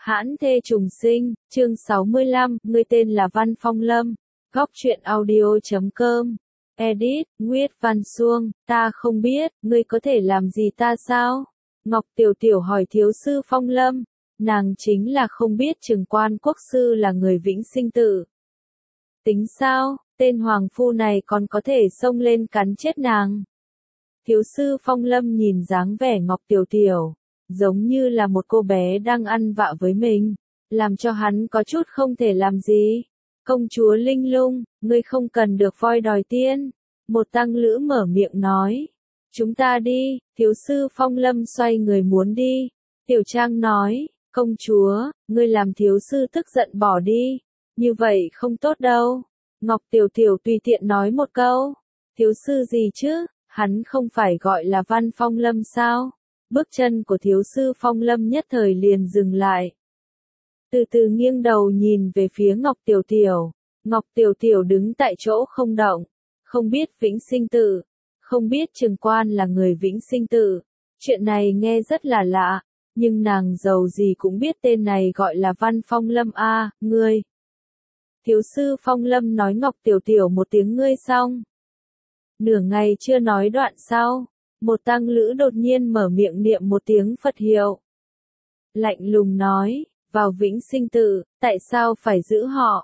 Hãn thê trùng sinh, chương 65, người tên là Văn Phong Lâm. Góc truyện audio.com. Edit, Nguyệt Văn Xuông, ta không biết, ngươi có thể làm gì ta sao? Ngọc Tiểu Tiểu hỏi thiếu sư Phong Lâm. Nàng chính là không biết Trừng Quan Quốc sư là người Vĩnh Sinh Tự. Tính sao, tên hoàng phu này còn có thể xông lên cắn chết nàng. Thiếu sư Phong Lâm nhìn dáng vẻ Ngọc Tiểu Tiểu, giống như là một cô bé đang ăn vạ với mình, làm cho hắn có chút không thể làm gì. Công chúa Linh Lung, ngươi không cần được voi đòi tiên. Một tăng lữ mở miệng nói. Chúng ta đi, thiếu sư Phong Lâm xoay người muốn đi. Tiểu Trang nói, công chúa, ngươi làm thiếu sư tức giận bỏ đi. Như vậy không tốt đâu. Ngọc Tiểu Tiểu tùy tiện nói một câu. Thiếu sư gì chứ, hắn không phải gọi là Văn Phong Lâm sao? Bước chân của thiếu sư Phong Lâm nhất thời liền dừng lại. Từ từ nghiêng đầu nhìn về phía Ngọc Tiểu Tiểu. Ngọc Tiểu Tiểu đứng tại chỗ không động. Không biết Vĩnh Sinh Tự. Không biết Trừng Quan là người Vĩnh Sinh Tự. Chuyện này nghe rất là lạ. Nhưng nàng giàu gì cũng biết tên này gọi là Văn Phong Lâm a, ngươi. Thiếu sư Phong Lâm nói Ngọc Tiểu Tiểu một tiếng ngươi xong. Nửa ngày chưa nói đoạn sau. Một tăng lữ đột nhiên mở miệng niệm một tiếng Phật hiệu. Lạnh lùng nói, vào Vĩnh Sinh Tự, tại sao phải giữ họ?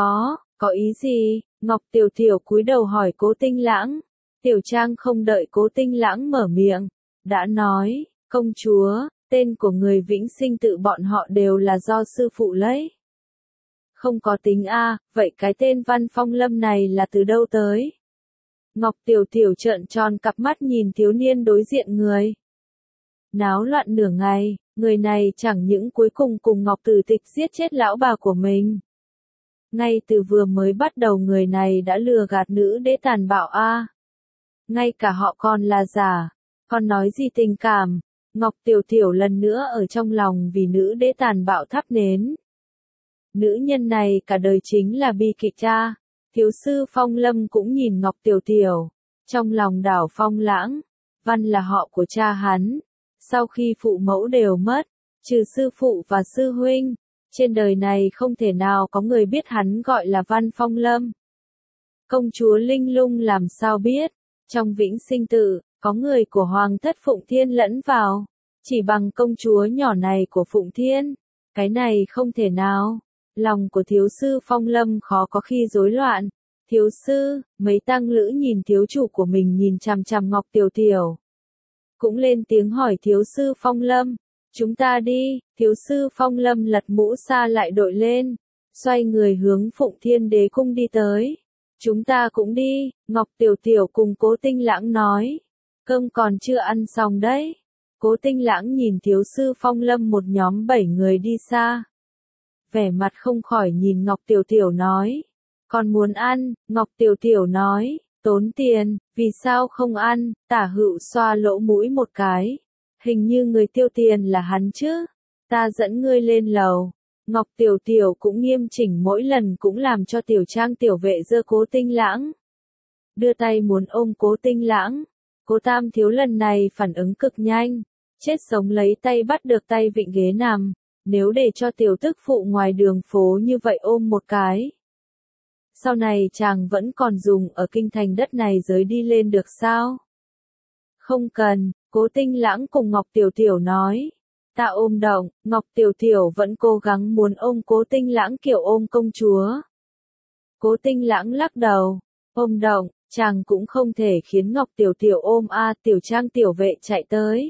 Có ý gì? Ngọc Tiểu Tiểu cúi đầu hỏi Cố Tinh Lãng. Tiểu Trang không đợi Cố Tinh Lãng mở miệng, đã nói, công chúa, tên của người Vĩnh Sinh Tự bọn họ đều là do sư phụ lấy. Không có tính a, vậy cái tên Văn Phong Lâm này là từ đâu tới? Ngọc Tiểu Tiểu trợn tròn cặp mắt nhìn thiếu niên đối diện người. Náo loạn nửa ngày, người này chẳng những cuối cùng cùng Ngọc Tử Tịch giết chết lão bà của mình. Ngay từ vừa mới bắt đầu người này đã lừa gạt nữ đế tàn bạo a. Ngay cả họ còn là giả, còn nói gì tình cảm. Ngọc Tiểu Tiểu lần nữa ở trong lòng vì nữ đế tàn bạo thắp nến. Nữ nhân này cả đời chính là bi kịch cha. Thiếu sư Phong Lâm cũng nhìn Ngọc Tiểu Tiểu, trong lòng đảo Phong Lãng, Văn là họ của cha hắn, sau khi phụ mẫu đều mất, trừ sư phụ và sư huynh, trên đời này không thể nào có người biết hắn gọi là Văn Phong Lâm. Công chúa Linh Lung làm sao biết, trong Vĩnh Sinh Tự, có người của Hoàng thất Phụng Thiên lẫn vào, chỉ bằng công chúa nhỏ này của Phụng Thiên, cái này không thể nào. Lòng của thiếu sư Phong Lâm khó có khi rối loạn. Thiếu sư, mấy tăng lữ nhìn thiếu chủ của mình nhìn chằm chằm Ngọc Tiểu Tiểu. Cũng lên tiếng hỏi thiếu sư Phong Lâm. Chúng ta đi, thiếu sư Phong Lâm lật mũ sa lại đội lên. Xoay người hướng Phụng Thiên Đế cung đi tới. Chúng ta cũng đi, Ngọc Tiểu Tiểu cùng Cố Tinh Lãng nói. Cơm còn chưa ăn xong đấy. Cố Tinh Lãng nhìn thiếu sư Phong Lâm một nhóm 7 người đi xa. Vẻ mặt không khỏi nhìn Ngọc Tiểu Tiểu nói. Còn muốn ăn, Ngọc Tiểu Tiểu nói, tốn tiền, vì sao không ăn, Tả Hữu xoa lỗ mũi một cái. Hình như người tiêu tiền là hắn chứ, ta dẫn ngươi lên lầu. Ngọc Tiểu Tiểu cũng nghiêm chỉnh mỗi lần cũng làm cho Tiểu Trang tiểu vệ giơ Cố Tinh Lãng. Đưa tay muốn ôm Cố Tinh Lãng. Cố Tam thiếu lần này phản ứng cực nhanh, chết sống lấy tay bắt được tay vịn ghế nằm. Nếu để cho tiểu tức phụ ngoài đường phố như vậy ôm một cái. Sau này chàng vẫn còn dùng ở kinh thành đất này giới đi lên được sao? Không cần, Cố Tinh Lãng cùng Ngọc Tiểu Tiểu nói. Ta ôm động, Ngọc Tiểu Tiểu vẫn cố gắng muốn ôm Cố Tinh Lãng kiểu ôm công chúa. Cố Tinh Lãng lắc đầu, ôm động, chàng cũng không thể khiến Ngọc Tiểu Tiểu ôm a. Tiểu Trang tiểu vệ chạy tới.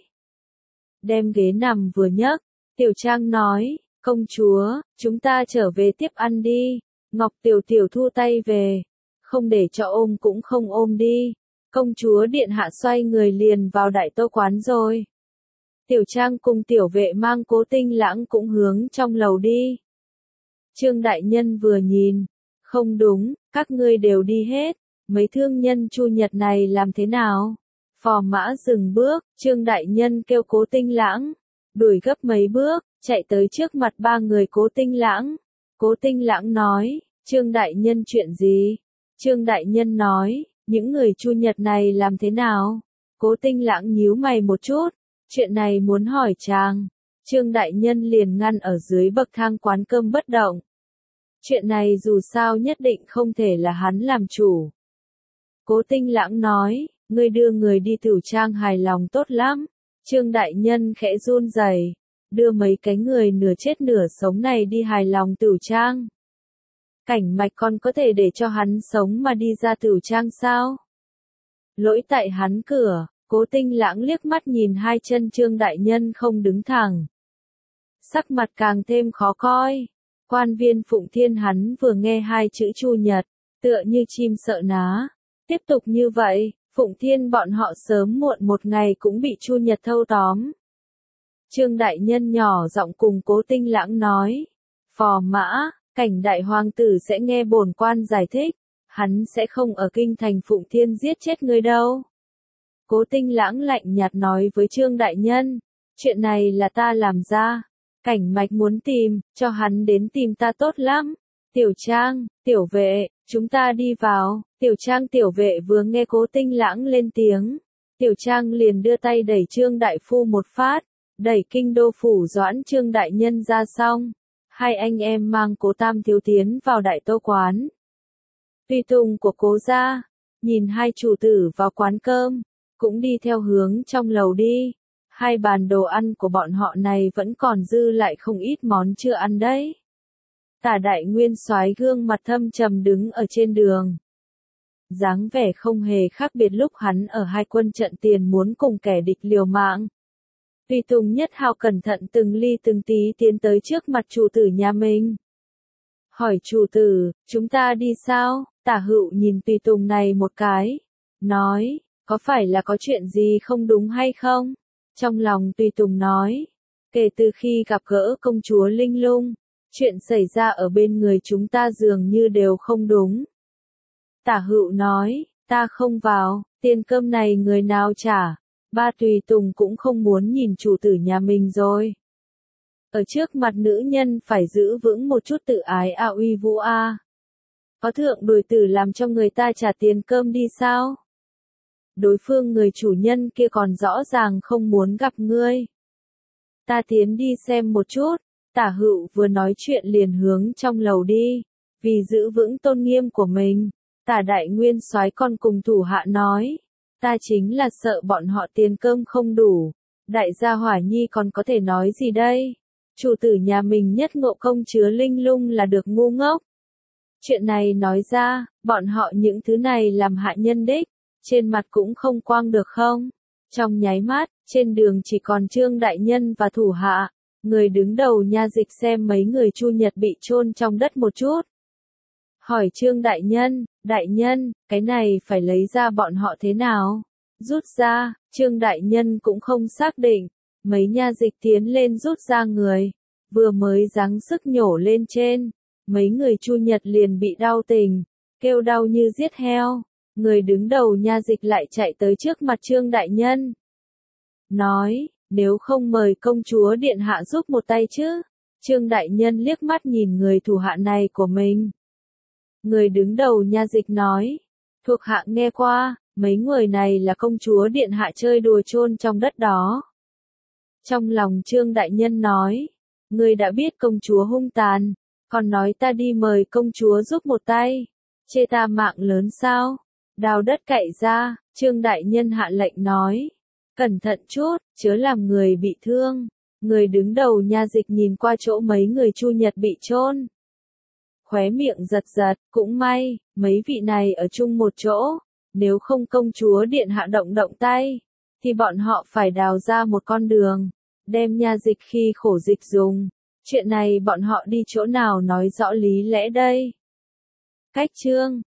Đem ghế nằm vừa nhấc. Tiểu Trang nói, công chúa, chúng ta trở về tiếp ăn đi. Ngọc Tiểu Tiểu thu tay về. Không để cho ôm cũng không ôm đi. Công chúa điện hạ xoay người liền vào đại tô quán rồi. Tiểu Trang cùng tiểu vệ mang Cố Tinh Lãng cũng hướng trong lầu đi. Trương đại nhân vừa nhìn. Không đúng, các ngươi đều đi hết. Mấy thương nhân Chu Nhật này làm thế nào? Phò mã dừng bước, Trương đại nhân kêu Cố Tinh Lãng. Đuổi gấp mấy bước, chạy tới trước mặt ba người Cố Tinh Lãng. Cố Tinh Lãng nói, Trương đại nhân chuyện gì? Trương đại nhân nói, những người Chu Nhật này làm thế nào? Cố Tinh Lãng nhíu mày một chút, chuyện này muốn hỏi chàng. Trương đại nhân liền ngăn ở dưới bậc thang quán cơm bất động. Chuyện này dù sao nhất định không thể là hắn làm chủ. Cố Tinh Lãng nói, ngươi đưa người đi Tửu Trang hài lòng tốt lắm. Trương đại nhân khẽ run rẩy, đưa mấy cái người nửa chết nửa sống này đi hài lòng Tửu Trang. Cảnh Mạch còn có thể để cho hắn sống mà đi ra Tửu Trang sao? Lỗi tại hắn cửa. Cố Tinh Lãng liếc mắt nhìn hai chân Trương đại nhân không đứng thẳng. Sắc mặt càng thêm khó coi. Quan viên Phụng Thiên hắn vừa nghe hai chữ Chu Nhật, tựa như chim sợ ná. Tiếp tục như vậy, Phụng Thiên bọn họ sớm muộn một ngày cũng bị Chu Nhật thâu tóm. Trương đại nhân nhỏ giọng cùng Cố Tinh Lãng nói. Phò mã, Cảnh đại hoàng tử sẽ nghe bổn quan giải thích. Hắn sẽ không ở kinh thành Phụng Thiên giết chết ngươi đâu. Cố Tinh Lãng lạnh nhạt nói với Trương đại nhân, chuyện này là ta làm ra. Cảnh Mạch muốn tìm, cho hắn đến tìm ta tốt lắm. Tiểu Trang, tiểu vệ, chúng ta đi vào. Tiểu Trang tiểu vệ vừa nghe Cố Tinh Lãng lên tiếng. Tiểu Trang liền đưa tay đẩy Trương đại phu một phát, đẩy kinh đô phủ doãn Trương đại nhân ra xong. Hai anh em mang Cố Tam thiếu tiến vào đại tô quán. Tùy tùng của Cố gia, nhìn hai chủ tử vào quán cơm, cũng đi theo hướng trong lầu đi. Hai bàn đồ ăn của bọn họ này vẫn còn dư lại không ít món chưa ăn đấy. Tả đại nguyên soái gương mặt thâm trầm đứng ở trên đường. Dáng vẻ không hề khác biệt lúc hắn ở hai quân trận tiền muốn cùng kẻ địch liều mạng. Tùy tùng Nhất Hào cẩn thận từng ly từng tí tiến tới trước mặt chủ tử nhà mình. Hỏi chủ tử, chúng ta đi sao? Tả Hữu nhìn tùy tùng này một cái. Nói, có phải là có chuyện gì không đúng hay không? Trong lòng tùy tùng nói, kể từ khi gặp gỡ công chúa Linh Lung, chuyện xảy ra ở bên người chúng ta dường như đều không đúng. Tả Hữu nói, ta không vào, tiền cơm này người nào trả, ba tùy tùng cũng không muốn nhìn chủ tử nhà mình rồi. Ở trước mặt nữ nhân phải giữ vững một chút tự ái a uy vũ a. Có thượng đồi tử làm cho người ta trả tiền cơm đi sao? Đối phương người chủ nhân kia còn rõ ràng không muốn gặp ngươi. Ta tiến đi xem một chút. Tả Hữu vừa nói chuyện liền hướng trong lầu đi. Vì giữ vững tôn nghiêm của mình, Tả đại nguyên soái còn cùng thủ hạ nói. Ta chính là sợ bọn họ tiền cơm không đủ. Đại gia Hỏa Nhi còn có thể nói gì đây? Chủ tử nhà mình nhất ngộ công chứa Linh Lung là được ngu ngốc. Chuyện này nói ra, bọn họ những thứ này làm hạ nhân đích. Trên mặt cũng không quang được không? Trong nháy mắt, trên đường chỉ còn Trương đại nhân và thủ hạ. Người đứng đầu nha dịch xem mấy người Chu Nhật bị chôn trong đất một chút. Hỏi Trương đại nhân, cái này phải lấy ra bọn họ thế nào? Rút ra, Trương đại nhân cũng không xác định. Mấy nha dịch tiến lên rút ra người. Vừa mới giáng sức nhổ lên trên. Mấy người Chu Nhật liền bị đau tình. Kêu đau như giết heo. Người đứng đầu nha dịch lại chạy tới trước mặt Trương đại nhân. Nói, nếu không mời công chúa điện hạ giúp một tay chứ. Trương đại nhân liếc mắt nhìn người thủ hạ này của mình. Người đứng đầu nha dịch nói, thuộc hạ nghe qua, mấy người này là công chúa điện hạ chơi đùa chôn trong đất đó. Trong lòng Trương đại nhân nói, người đã biết công chúa hung tàn, còn nói ta đi mời công chúa giúp một tay. Chê ta mạng lớn sao? Đào đất cậy ra, Trương đại nhân hạ lệnh nói. Cẩn thận chút, chớ làm người bị thương. Người đứng đầu nha dịch nhìn qua chỗ mấy người Chu Nhật bị chôn. Khóe miệng giật giật, cũng may, mấy vị này ở chung một chỗ. Nếu không công chúa điện hạ động tay, thì bọn họ phải đào ra một con đường, đem nha dịch khi khổ dịch dùng. Chuyện này bọn họ đi chỗ nào nói rõ lý lẽ đây? Cách chương